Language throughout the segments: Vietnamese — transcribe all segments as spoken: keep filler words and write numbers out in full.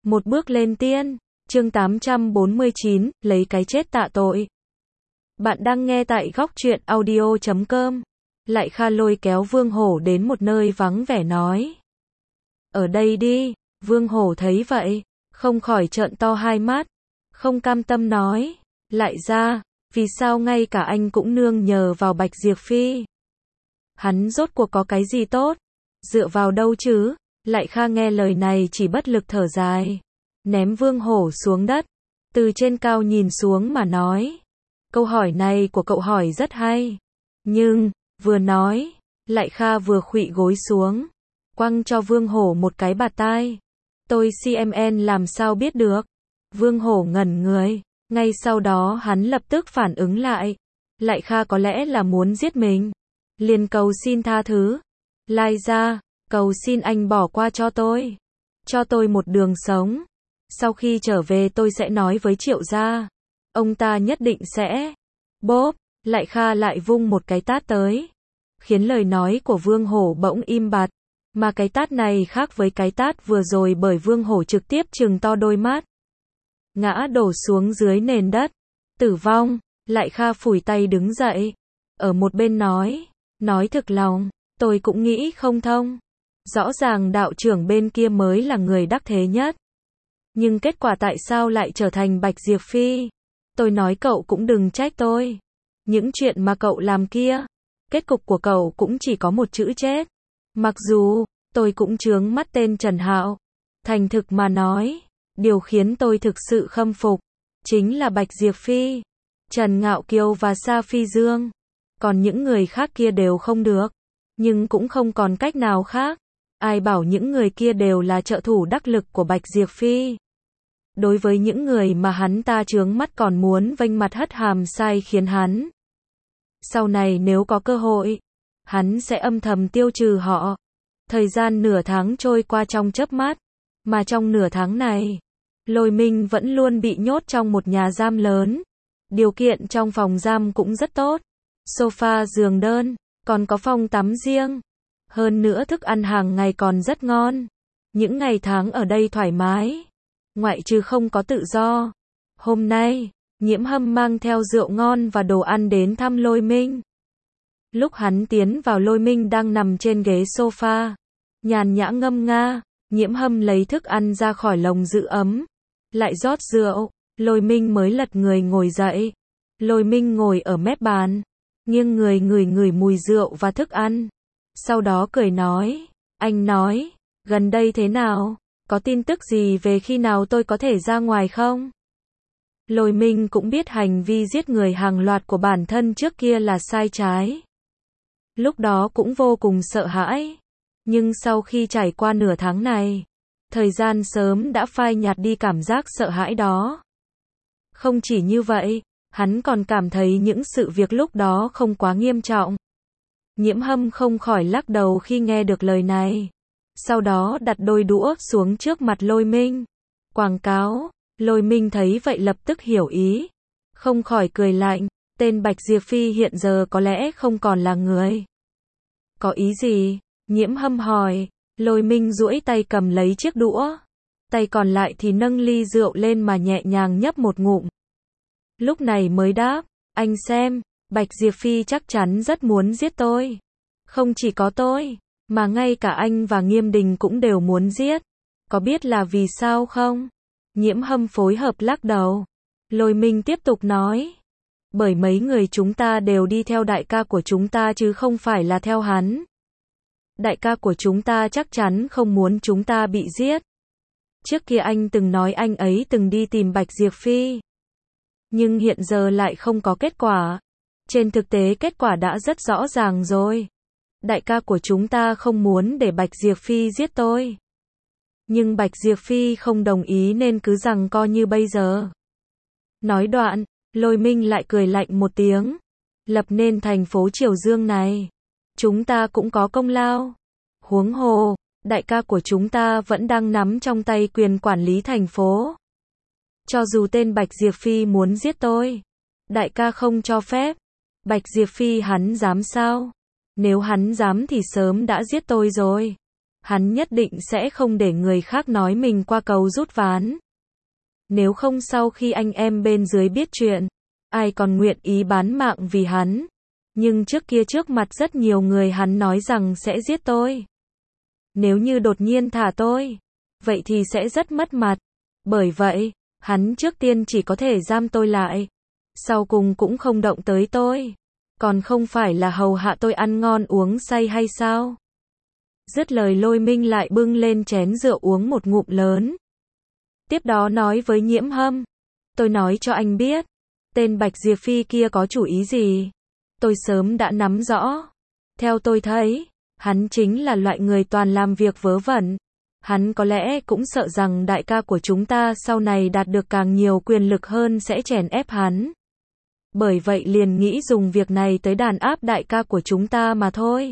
Một bước lên tiên, chương tám trăm bốn mươi chín, lấy cái chết tạ tội. Bạn đang nghe tại góc truyện audio chấm com. Lại Kha lôi kéo Vương Hổ đến một nơi vắng vẻ nói. Ở đây đi, Vương Hổ thấy vậy, không khỏi trợn to hai mắt, không cam tâm nói. Lại ra, vì sao ngay cả anh cũng nương nhờ vào Bạch Diệp Phi? Hắn rốt cuộc có cái gì tốt? Dựa vào đâu chứ? Lại Kha nghe lời này chỉ bất lực thở dài, ném Vương Hổ xuống đất, từ trên cao nhìn xuống mà nói. Câu hỏi này của cậu hỏi rất hay. Nhưng, vừa nói, Lại Kha vừa khuỵu gối xuống, quăng cho Vương Hổ một cái bạt tai. Tôi xê em en làm sao biết được? Vương Hổ ngẩn người, ngay sau đó hắn lập tức phản ứng lại. Lại Kha có lẽ là muốn giết mình. Liền cầu xin tha thứ. Lai ra, cầu xin anh bỏ qua cho tôi. Cho tôi một đường sống. Sau khi trở về tôi sẽ nói với Triệu gia. Ông ta nhất định sẽ. Bốp, Lại Kha lại vung một cái tát tới. Khiến lời nói của Vương Hổ bỗng im bặt. Mà cái tát này khác với cái tát vừa rồi bởi Vương Hổ trực tiếp trừng to đôi mắt. Ngã đổ xuống dưới nền đất. Tử vong. Lại Kha phủi tay đứng dậy. Ở một bên nói. Nói thực lòng, tôi cũng nghĩ không thông. Rõ ràng đạo trưởng bên kia mới là người đắc thế nhất. Nhưng kết quả tại sao lại trở thành Bạch Diệp Phi? Tôi nói cậu cũng đừng trách tôi. Những chuyện mà cậu làm kia, kết cục của cậu cũng chỉ có một chữ chết. Mặc dù, tôi cũng chướng mắt tên Trần Hạo. Thành thực mà nói, điều khiến tôi thực sự khâm phục, chính là Bạch Diệp Phi, Trần Ngạo Kiều và Sa Phi Dương. Còn những người khác kia đều không được. Nhưng cũng không còn cách nào khác. Ai bảo những người kia đều là trợ thủ đắc lực của Bạch Diệp Phi. Đối với những người mà hắn ta chướng mắt còn muốn vênh mặt hất hàm sai khiến hắn. Sau này nếu có cơ hội, hắn sẽ âm thầm tiêu trừ họ. Thời gian nửa tháng trôi qua trong chớp mắt. Mà trong nửa tháng này, Lôi Minh vẫn luôn bị nhốt trong một nhà giam lớn. Điều kiện trong phòng giam cũng rất tốt. Sofa giường đơn, còn có phòng tắm riêng. Hơn nữa thức ăn hàng ngày còn rất ngon. Những ngày tháng ở đây thoải mái. Ngoại trừ không có tự do. Hôm nay, Nhiễm Hâm mang theo rượu ngon và đồ ăn đến thăm Lôi Minh. Lúc hắn tiến vào Lôi Minh đang nằm trên ghế sofa. Nhàn nhã ngâm nga, Nhiễm Hâm lấy thức ăn ra khỏi lồng giữ ấm. Lại rót rượu, Lôi Minh mới lật người ngồi dậy. Lôi Minh ngồi ở mép bàn. Nghiêng người ngửi ngửi mùi rượu và thức ăn. Sau đó cười nói. Anh nói, gần đây thế nào? Có tin tức gì về khi nào tôi có thể ra ngoài không? Lôi Minh cũng biết hành vi giết người hàng loạt của bản thân trước kia là sai trái. Lúc đó cũng vô cùng sợ hãi. Nhưng sau khi trải qua nửa tháng này, thời gian sớm đã phai nhạt đi cảm giác sợ hãi đó. Không chỉ như vậy, hắn còn cảm thấy những sự việc lúc đó không quá nghiêm trọng. Nhiễm Hâm không khỏi lắc đầu khi nghe được lời này. Sau đó đặt đôi đũa xuống trước mặt Lôi Minh. Quảng cáo, Lôi Minh thấy vậy lập tức hiểu ý. Không khỏi cười lạnh, tên Bạch Diệp Phi hiện giờ có lẽ không còn là người. Có ý gì? Nhiễm Hâm hỏi. Lôi Minh duỗi tay cầm lấy chiếc đũa. Tay còn lại thì nâng ly rượu lên mà nhẹ nhàng nhấp một ngụm. Lúc này mới đáp, anh xem, Bạch Diệp Phi chắc chắn rất muốn giết tôi. Không chỉ có tôi, mà ngay cả anh và Nghiêm Đình cũng đều muốn giết. Có biết là vì sao không? Nhiễm Hâm phối hợp lắc đầu. Lôi Minh tiếp tục nói. Bởi mấy người chúng ta đều đi theo đại ca của chúng ta chứ không phải là theo hắn. Đại ca của chúng ta chắc chắn không muốn chúng ta bị giết. Trước kia anh từng nói anh ấy từng đi tìm Bạch Diệp Phi. Nhưng hiện giờ lại không có kết quả. Trên thực tế kết quả đã rất rõ ràng rồi. Đại ca của chúng ta không muốn để Bạch Diệp Phi giết tôi. Nhưng Bạch Diệp Phi không đồng ý nên cứ giằng co như bây giờ. Nói đoạn, Lôi Minh lại cười lạnh một tiếng. Lập nên thành phố Triều Dương này, chúng ta cũng có công lao. Huống hồ, đại ca của chúng ta vẫn đang nắm trong tay quyền quản lý thành phố. Cho dù tên Bạch Diệp Phi muốn giết tôi, đại ca không cho phép. Bạch Diệp Phi hắn dám sao? Nếu hắn dám thì sớm đã giết tôi rồi. hắn nhất định sẽ không để người khác nói mình qua cầu rút ván. Nếu không sau khi anh em bên dưới biết chuyện, ai còn nguyện ý bán mạng vì hắn. Nhưng trước kia trước mặt rất nhiều người hắn nói rằng sẽ giết tôi. Nếu như đột nhiên thả tôi, vậy thì sẽ rất mất mặt. Bởi vậy, hắn trước tiên chỉ có thể giam tôi lại. Sau cùng cũng không động tới tôi. Còn không phải là hầu hạ tôi ăn ngon uống say hay sao? Dứt lời Lôi Minh lại bưng lên chén rượu uống một ngụm lớn. Tiếp đó nói với Nhiễm Hâm. Tôi nói cho anh biết, tên Bạch Diệp Phi kia có chủ ý gì? Tôi sớm đã nắm rõ. Theo tôi thấy, hắn chính là loại người toàn làm việc vớ vẩn. Hắn có lẽ cũng sợ rằng đại ca của chúng ta sau này đạt được càng nhiều quyền lực hơn sẽ chèn ép hắn. Bởi vậy liền nghĩ dùng việc này tới đàn áp đại ca của chúng ta mà thôi.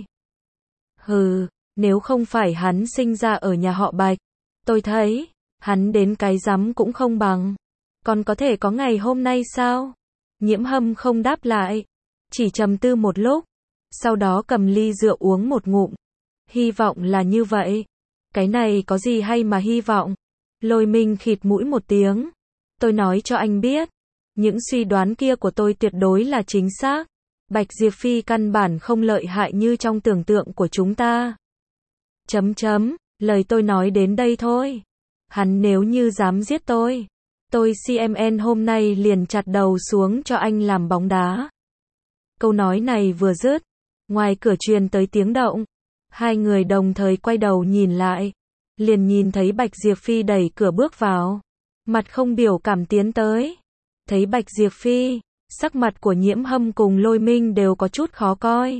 Hừ, nếu không phải hắn sinh ra ở nhà họ Bạch, tôi thấy, hắn đến cái rắm cũng không bằng. Còn có thể có ngày hôm nay sao? Nhiễm Hâm không đáp lại, chỉ trầm tư một lúc, sau đó cầm ly rượu uống một ngụm. Hy vọng là như vậy. Cái này có gì hay mà hy vọng? Lôi Minh khịt mũi một tiếng. Tôi nói cho anh biết, những suy đoán kia của tôi tuyệt đối là chính xác. Bạch Diệp Phi căn bản không lợi hại như trong tưởng tượng của chúng ta. Chấm chấm, lời tôi nói đến đây thôi. Hắn nếu như dám giết tôi, tôi xê em en hôm nay liền chặt đầu xuống cho anh làm bóng đá. Câu nói này vừa dứt, ngoài cửa truyền tới tiếng động. Hai người đồng thời quay đầu nhìn lại, liền nhìn thấy Bạch Diệp Phi đẩy cửa bước vào, mặt không biểu cảm tiến tới. Thấy Bạch Diệp Phi, sắc mặt của Nhiễm Hâm cùng Lôi Minh đều có chút khó coi.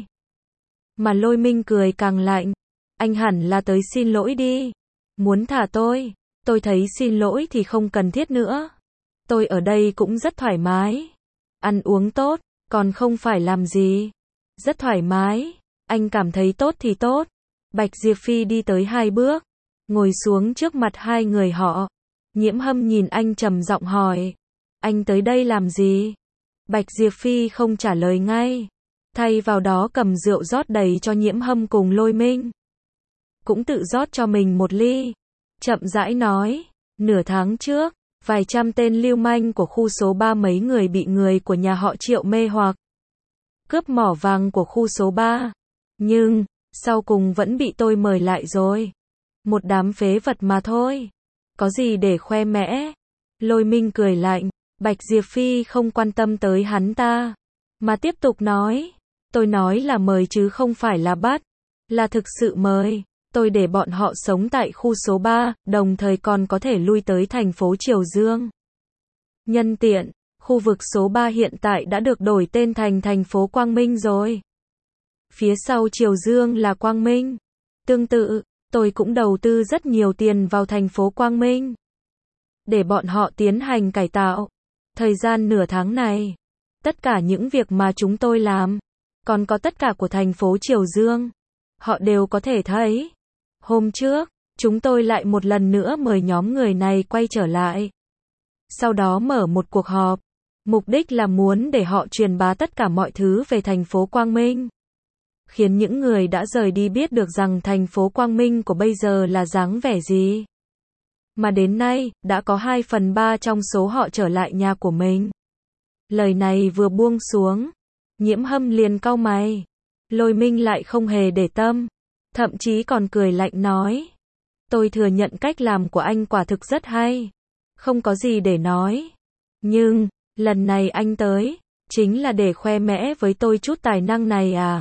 Mà Lôi Minh cười càng lạnh, anh hẳn là tới xin lỗi đi. Muốn thả tôi, tôi thấy xin lỗi thì không cần thiết nữa. Tôi ở đây cũng rất thoải mái. Ăn uống tốt, còn không phải làm gì. Rất thoải mái. Anh cảm thấy tốt thì tốt. Bạch Diệp Phi đi tới hai bước, ngồi xuống trước mặt hai người họ. Nhiễm Hâm nhìn anh trầm giọng hỏi, anh tới đây làm gì? Bạch Diệp Phi không trả lời ngay, thay vào đó cầm rượu rót đầy cho Nhiễm Hâm cùng Lôi Minh. Cũng tự rót cho mình một ly, chậm rãi nói, nửa tháng trước, vài trăm tên lưu manh của khu số ba mấy người bị người của nhà họ Triệu mê hoặc cướp mỏ vàng của khu số ba. Nhưng, sau cùng vẫn bị tôi mời lại rồi. Một đám phế vật mà thôi. Có gì để khoe mẽ? Lôi Minh cười lạnh. Bạch Diệp Phi không quan tâm tới hắn ta, mà tiếp tục nói. Tôi nói là mời chứ không phải là bắt. Là thực sự mời. Tôi để bọn họ sống tại khu số ba, đồng thời còn có thể lui tới thành phố Triều Dương. Nhân tiện, khu vực số ba hiện tại đã được đổi tên thành thành phố Quang Minh rồi. Phía sau Triều Dương là Quang Minh. Tương tự, tôi cũng đầu tư rất nhiều tiền vào thành phố Quang Minh, để bọn họ tiến hành cải tạo. Thời gian nửa tháng này, tất cả những việc mà chúng tôi làm, còn có tất cả của thành phố Triều Dương, họ đều có thể thấy. Hôm trước, chúng tôi lại một lần nữa mời nhóm người này quay trở lại. Sau đó mở một cuộc họp. Mục đích là muốn để họ truyền bá tất cả mọi thứ về thành phố Quang Minh. Khiến những người đã rời đi biết được rằng thành phố Quang Minh của bây giờ là dáng vẻ gì. Mà đến nay, đã có hai phần ba trong số họ trở lại nhà của mình. Lời này vừa buông xuống, Nhiễm Hâm liền cau mày. Lôi Minh lại không hề để tâm, thậm chí còn cười lạnh nói. Tôi thừa nhận cách làm của anh quả thực rất hay. Không có gì để nói. Nhưng, lần này anh tới, chính là để khoe mẽ với tôi chút tài năng này à?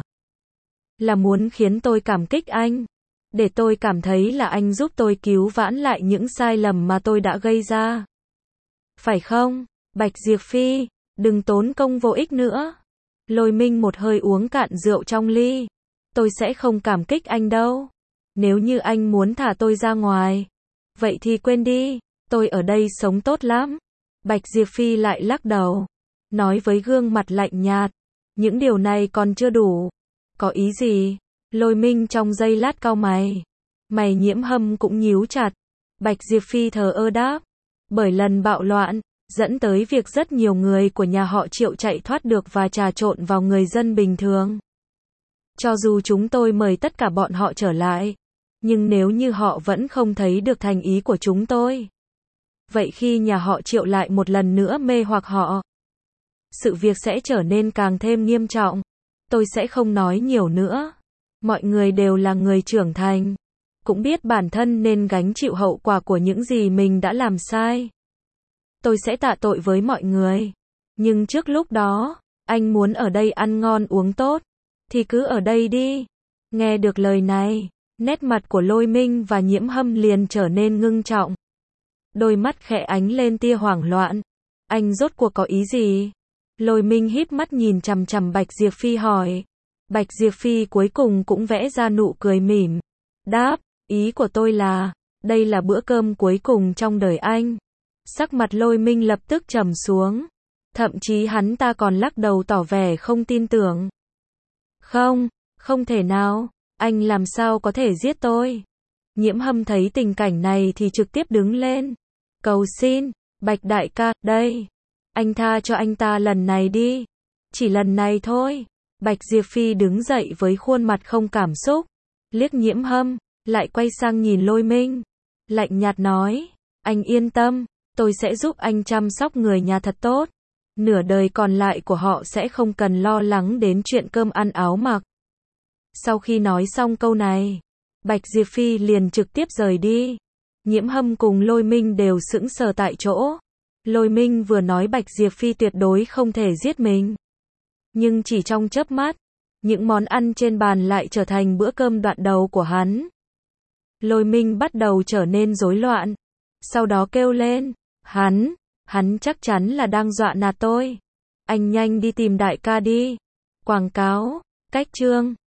Là muốn khiến tôi cảm kích anh. Để tôi cảm thấy là anh giúp tôi cứu vãn lại những sai lầm mà tôi đã gây ra. Phải không? Bạch Diệp Phi, đừng tốn công vô ích nữa. Lôi Minh một hơi uống cạn rượu trong ly. Tôi sẽ không cảm kích anh đâu. Nếu như anh muốn thả tôi ra ngoài, vậy thì quên đi, tôi ở đây sống tốt lắm. Bạch Diệp Phi lại lắc đầu, nói với gương mặt lạnh nhạt, những điều này còn chưa đủ. Có ý gì? Lôi Minh trong giây lát cau mày. Mày Nhiễm Hâm cũng nhíu chặt. Bạch Diệp Phi thờ ơ đáp, bởi lần bạo loạn, dẫn tới việc rất nhiều người của nhà họ Triệu chạy thoát được và trà trộn vào người dân bình thường. Cho dù chúng tôi mời tất cả bọn họ trở lại, Nhưng nếu như họ vẫn không thấy được thành ý của chúng tôi, vậy khi nhà họ Triệu lại một lần nữa mê hoặc họ, sự việc sẽ trở nên càng thêm nghiêm trọng. Tôi sẽ không nói nhiều nữa. Mọi người đều là người trưởng thành, cũng biết bản thân nên gánh chịu hậu quả của những gì mình đã làm sai. Tôi sẽ tạ tội với mọi người. Nhưng trước lúc đó, anh muốn ở đây ăn ngon uống tốt, thì cứ ở đây đi. Nghe được lời này, nét mặt của Lôi Minh và Nhiễm Hâm liền trở nên ngưng trọng. Đôi mắt khẽ ánh lên tia hoảng loạn. Anh rốt cuộc có ý gì? Lôi Minh híp mắt nhìn chằm chằm Bạch Diệp Phi hỏi. Bạch Diệp Phi cuối cùng cũng vẽ ra nụ cười mỉm. Đáp, ý của tôi là, đây là bữa cơm cuối cùng trong đời anh. Sắc mặt Lôi Minh lập tức trầm xuống. Thậm chí hắn ta còn lắc đầu tỏ vẻ không tin tưởng. Không, không thể nào, anh làm sao có thể giết tôi? Nhiễm Hâm thấy tình cảnh này thì trực tiếp đứng lên. Cầu xin, Bạch đại ca, đây. Anh tha cho anh ta lần này đi. Chỉ lần này thôi. Bạch Diệp Phi đứng dậy với khuôn mặt không cảm xúc. Liếc Nhiễm Hâm, lại quay sang nhìn Lôi Minh. Lạnh nhạt nói, anh yên tâm, tôi sẽ giúp anh chăm sóc người nhà thật tốt. Nửa đời còn lại của họ sẽ không cần lo lắng đến chuyện cơm ăn áo mặc. Sau khi nói xong câu này, Bạch Diệp Phi liền trực tiếp rời đi. Nhiễm Hâm cùng Lôi Minh đều sững sờ tại chỗ. Lôi Minh vừa nói Bạch Diệp Phi tuyệt đối không thể giết mình. Nhưng chỉ trong chớp mắt, những món ăn trên bàn lại trở thành bữa cơm đoạn đầu của hắn. Lôi Minh bắt đầu trở nên rối loạn. Sau đó kêu lên, hắn, hắn chắc chắn là đang dọa nạt tôi. Anh nhanh đi tìm đại ca đi. Quảng cáo, cách chương.